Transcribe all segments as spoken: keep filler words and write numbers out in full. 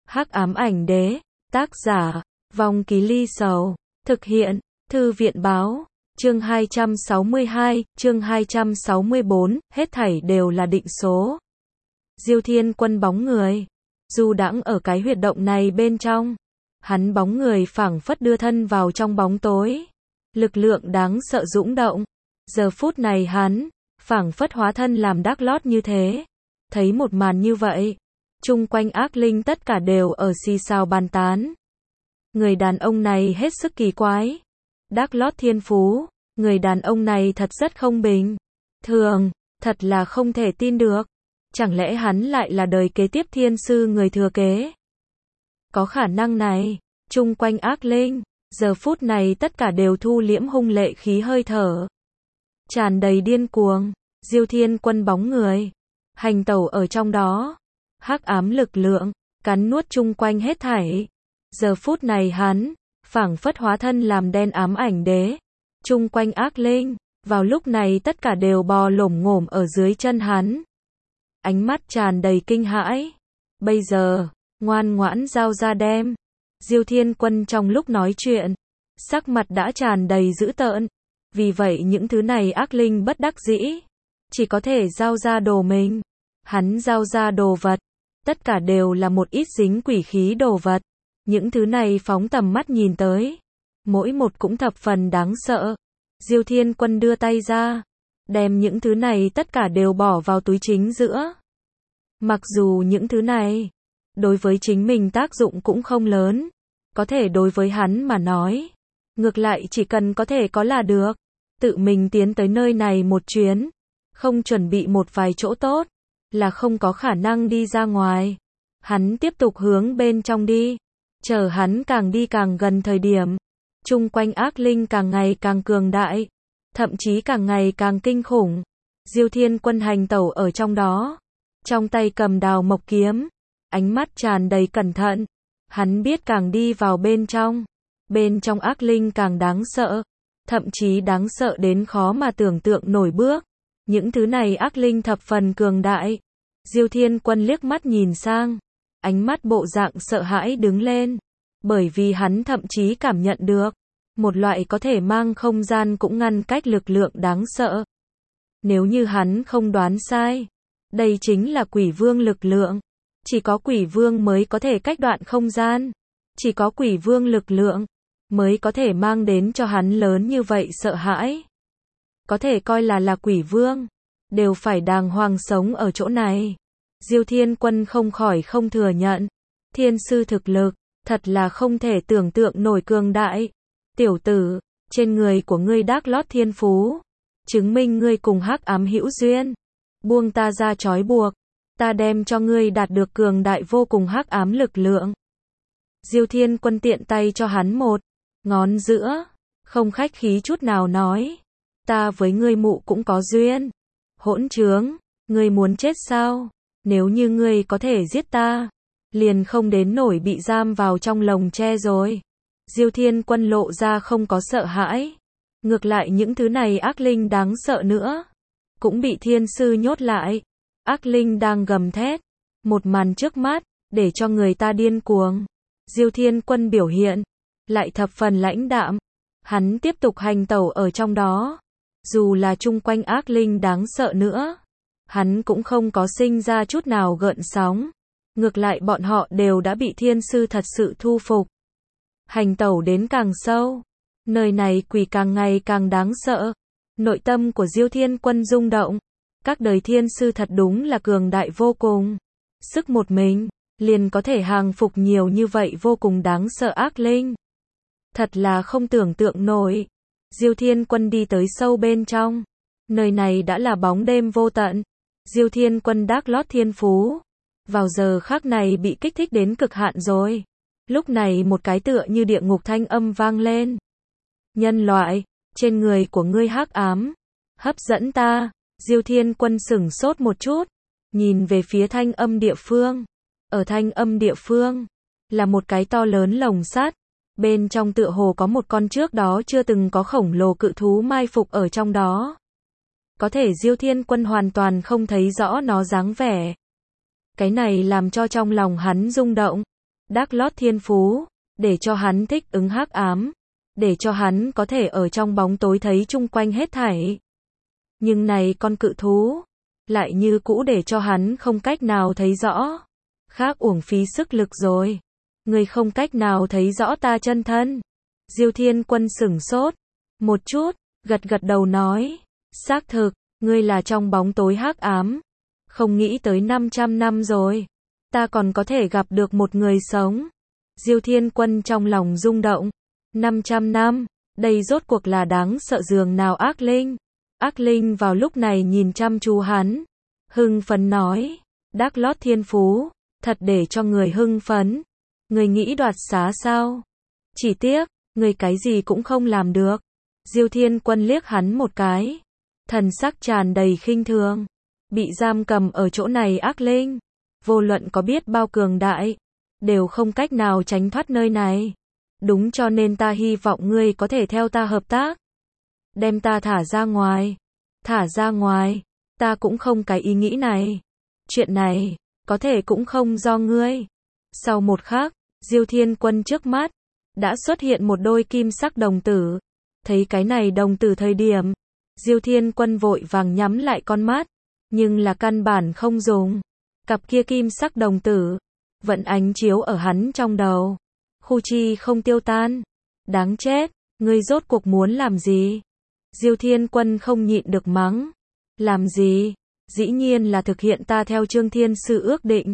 Hắc ám ảnh đế, tác giả, Vong Ký Ly Sầu, thực hiện, Thư viện báo, chương hai trăm sáu mươi hai, chương hai trăm sáu mươi bốn, hết thảy đều là định số. Diêu Thiên Quân bóng người, du đãng ở cái huyệt động này bên trong, hắn bóng người phảng phất đưa thân vào trong bóng tối, lực lượng đáng sợ dũng động, giờ phút này hắn, phảng phất hóa thân làm Đác Lót như thế, thấy một màn như vậy. Chung quanh ác linh tất cả đều ở xì xào bàn tán. Người đàn ông này hết sức kỳ quái. Đác Lót thiên phú, người đàn ông này thật rất không bình thường, thật là không thể tin được. Chẳng lẽ hắn lại là đời kế tiếp thiên sư người thừa kế? Có khả năng này, chung quanh ác linh, giờ phút này tất cả đều thu liễm hung lệ khí hơi thở. Tràn đầy điên cuồng, Diêu Thiên Quân bóng người, hành tẩu ở trong đó. Hắc ám lực lượng, cắn nuốt chung quanh hết thảy. Giờ phút này hắn, phảng phất hóa thân làm đen ám ảnh đế. Chung quanh ác linh, vào lúc này tất cả đều bò lổm ngổm ở dưới chân hắn. Ánh mắt tràn đầy kinh hãi. Bây giờ, ngoan ngoãn giao ra đem. Diêu Thiên Quân trong lúc nói chuyện, sắc mặt đã tràn đầy dữ tợn. Vì vậy những thứ này ác linh bất đắc dĩ, chỉ có thể giao ra đồ mình. Hắn giao ra đồ vật, tất cả đều là một ít dính quỷ khí đồ vật. Những thứ này phóng tầm mắt nhìn tới, mỗi một cũng thập phần đáng sợ. Diêu Thiên Quân đưa tay ra, đem những thứ này tất cả đều bỏ vào túi chính giữa. Mặc dù những thứ này, đối với chính mình tác dụng cũng không lớn, có thể đối với hắn mà nói, ngược lại chỉ cần có thể có là được. Tự mình tiến tới nơi này một chuyến, không chuẩn bị một vài chỗ tốt, là không có khả năng đi ra ngoài. Hắn tiếp tục hướng bên trong đi, chờ hắn càng đi càng gần thời điểm, chung quanh ác linh càng ngày càng cường đại, thậm chí càng ngày càng kinh khủng. Diêu Thiên Quân hành tẩu ở trong đó, trong tay cầm đào mộc kiếm, ánh mắt tràn đầy cẩn thận. Hắn biết càng đi vào bên trong, bên trong ác linh càng đáng sợ, thậm chí đáng sợ đến khó mà tưởng tượng nổi bước. Những thứ này ác linh thập phần cường đại. Diêu Thiên Quân liếc mắt nhìn sang, ánh mắt bộ dạng sợ hãi đứng lên, bởi vì hắn thậm chí cảm nhận được một loại có thể mang không gian cũng ngăn cách lực lượng đáng sợ. Nếu như hắn không đoán sai, đây chính là quỷ vương lực lượng. Chỉ có quỷ vương mới có thể cách đoạn không gian, chỉ có quỷ vương lực lượng mới có thể mang đến cho hắn lớn như vậy sợ hãi. Có thể coi là là quỷ vương, đều phải đàng hoàng sống ở chỗ này. Diêu Thiên Quân không khỏi không thừa nhận, thiên sư thực lực, thật là không thể tưởng tượng nổi cường đại. Tiểu tử, trên người của ngươi Đác Lót thiên phú, chứng minh ngươi cùng hắc ám hữu duyên. Buông ta ra trói buộc, ta đem cho ngươi đạt được cường đại vô cùng hắc ám lực lượng. Diêu Thiên Quân tiện tay cho hắn một ngón giữa, không khách khí chút nào nói, ta với ngươi mụ cũng có duyên. Hỗn trướng, ngươi muốn chết sao? Nếu như ngươi có thể giết ta, liền không đến nổi bị giam vào trong lồng tre rồi. Diêu Thiên Quân lộ ra không có sợ hãi, ngược lại những thứ này ác linh đáng sợ nữa, cũng bị thiên sư nhốt lại. Ác linh đang gầm thét, một màn trước mắt, để cho người ta điên cuồng. Diêu Thiên Quân biểu hiện, lại thập phần lãnh đạm, hắn tiếp tục hành tẩu ở trong đó. Dù là chung quanh ác linh đáng sợ nữa, hắn cũng không có sinh ra chút nào gợn sóng. Ngược lại bọn họ đều đã bị thiên sư thật sự thu phục. Hành tẩu đến càng sâu, nơi này quỷ càng ngày càng đáng sợ. Nội tâm của Diêu Thiên Quân rung động. Các đời thiên sư thật đúng là cường đại vô cùng. Sức một mình, liền có thể hàng phục nhiều như vậy vô cùng đáng sợ ác linh. Thật là không tưởng tượng nổi. Diêu Thiên Quân đi tới sâu bên trong. Nơi này đã là bóng đêm vô tận. Diêu Thiên Quân Đác Lót thiên phú, vào giờ khắc này bị kích thích đến cực hạn rồi. Lúc này một cái tựa như địa ngục thanh âm vang lên. Nhân loại, trên người của ngươi hắc ám, hấp dẫn ta. Diêu Thiên Quân sửng sốt một chút, nhìn về phía thanh âm địa phương. Ở thanh âm địa phương, là một cái to lớn lồng sắt. Bên trong tựa hồ có một con trước đó chưa từng có khổng lồ cự thú mai phục ở trong đó. Có thể Diêu Thiên Quân hoàn toàn không thấy rõ nó dáng vẻ. Cái này làm cho trong lòng hắn rung động. Đác lót thiên phú, để cho hắn thích ứng hắc ám, để cho hắn có thể ở trong bóng tối thấy chung quanh hết thảy. Nhưng này con cự thú, lại như cũ để cho hắn không cách nào thấy rõ. Khác uổng phí sức lực rồi. Ngươi không cách nào thấy rõ ta chân thân. Diêu Thiên Quân sửng sốt một chút, gật gật đầu nói, xác thực, ngươi là trong bóng tối hắc ám. Không nghĩ tới năm trăm năm rồi, ta còn có thể gặp được một người sống. Diêu Thiên Quân trong lòng rung động. năm trăm năm, đây rốt cuộc là đáng sợ dường nào ác linh. Ác linh vào lúc này nhìn chăm chú hắn, hưng phấn nói, Đác lót thiên phú, thật để cho người hưng phấn. Người nghĩ đoạt xá sao? Chỉ tiếc, người cái gì cũng không làm được. Diêu Thiên Quân liếc hắn một cái, thần sắc tràn đầy khinh thường. Bị giam cầm ở chỗ này ác linh, vô luận có biết bao cường đại, đều không cách nào tránh thoát nơi này. Đúng cho nên ta hy vọng ngươi có thể theo ta hợp tác. Đem ta thả ra ngoài. Thả ra ngoài, ta cũng không cái ý nghĩ này. Chuyện này, có thể cũng không do ngươi. Sau một khắc, Diêu Thiên Quân trước mắt, đã xuất hiện một đôi kim sắc đồng tử. Thấy cái này đồng tử thời điểm, Diêu Thiên Quân vội vàng nhắm lại con mắt, nhưng là căn bản không dùng. Cặp kia kim sắc đồng tử, vẫn ánh chiếu ở hắn trong đầu. Khu chi không tiêu tan. Đáng chết, ngươi rốt cuộc muốn làm gì? Diêu Thiên Quân không nhịn được mắng. Làm gì? Dĩ nhiên là thực hiện ta theo Trương Thiên Sư ước định.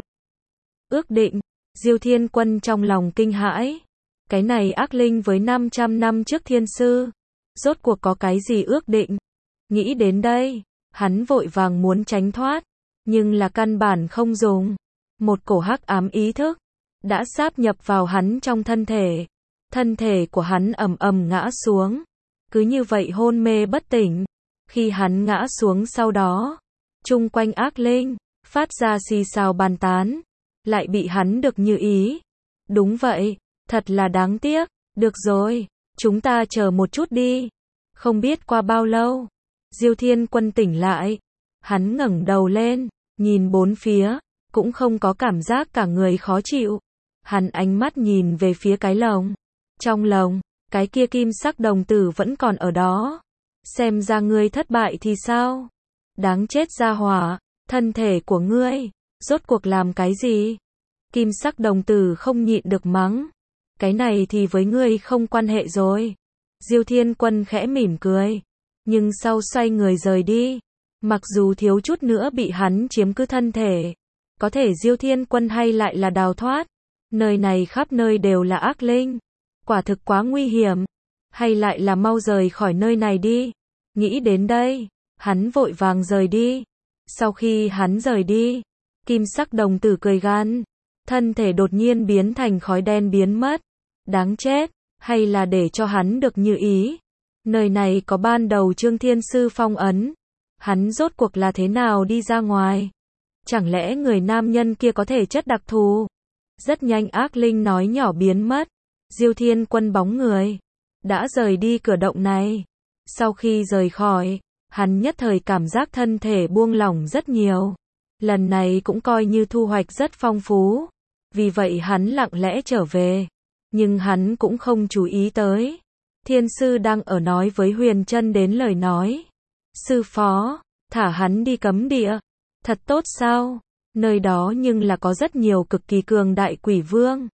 Ước định? Diêu Thiên Quân trong lòng kinh hãi. Cái này ác linh với năm trăm năm trước Thiên Sư, rốt cuộc có cái gì ước định? Nghĩ đến đây, hắn vội vàng muốn tránh thoát, nhưng là căn bản không dùng. Một cổ hắc ám ý thức đã sáp nhập vào hắn trong thân thể. Thân thể của hắn ầm ầm ngã xuống, cứ như vậy hôn mê bất tỉnh. Khi hắn ngã xuống sau đó, chung quanh ác linh phát ra xì xào bàn tán, lại bị hắn được như ý. Đúng vậy, thật là đáng tiếc. Được rồi, chúng ta chờ một chút đi. Không biết qua bao lâu, Diêu Thiên Quân tỉnh lại. Hắn ngẩng đầu lên, nhìn bốn phía, cũng không có cảm giác cả người khó chịu. Hắn ánh mắt nhìn về phía cái lồng. Trong lồng, cái kia kim sắc đồng tử vẫn còn ở đó. Xem ra ngươi thất bại thì sao? Đáng chết gia hỏa, thân thể của ngươi, rốt cuộc làm cái gì? Kim sắc đồng tử không nhịn được mắng. Cái này thì với ngươi không quan hệ rồi. Diêu Thiên Quân khẽ mỉm cười, nhưng sau xoay người rời đi. Mặc dù thiếu chút nữa bị hắn chiếm cứ thân thể, có thể Diêu Thiên Quân hay lại là đào thoát. Nơi này khắp nơi đều là ác linh, quả thực quá nguy hiểm. Hay lại là mau rời khỏi nơi này đi. Nghĩ đến đây, hắn vội vàng rời đi. Sau khi hắn rời đi, kim sắc đồng tử cười gan, thân thể đột nhiên biến thành khói đen biến mất. Đáng chết, hay là để cho hắn được như ý. Nơi này có ban đầu Trương Thiên Sư phong ấn. Hắn rốt cuộc là thế nào đi ra ngoài? Chẳng lẽ người nam nhân kia có thể chất đặc thù? Rất nhanh ác linh nói nhỏ biến mất. Diêu Thiên Quân bóng người đã rời đi cửa động này. Sau khi rời khỏi, hắn nhất thời cảm giác thân thể buông lỏng rất nhiều. Lần này cũng coi như thu hoạch rất phong phú. Vì vậy hắn lặng lẽ trở về. Nhưng hắn cũng không chú ý tới. Thiên Sư đang ở nói với Huyền Trân đến lời nói. Sư phó, thả hắn đi cấm địa. Thật tốt sao? Nơi đó nhưng là có rất nhiều cực kỳ cường đại quỷ vương.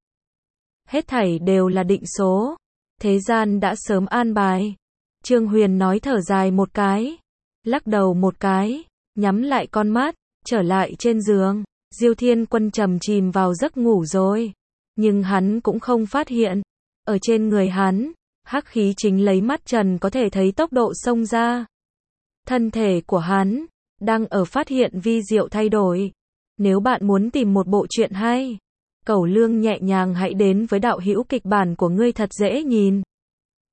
Hết thảy đều là định số. Thế gian đã sớm an bài. Trương Huyền nói thở dài một cái, lắc đầu một cái, nhắm lại con mắt, trở lại trên giường. Diêu Thiên Quân trầm chìm vào giấc ngủ rồi. Nhưng hắn cũng không phát hiện. Ở trên người hắn, hắc khí chính lấy mắt trần có thể thấy tốc độ xông ra. Thân thể của hắn đang ở phát hiện vi diệu thay đổi. Nếu bạn muốn tìm một bộ truyện hay, Cẩu Lương nhẹ nhàng hãy đến với đạo hữu kịch bản của ngươi thật dễ nhìn.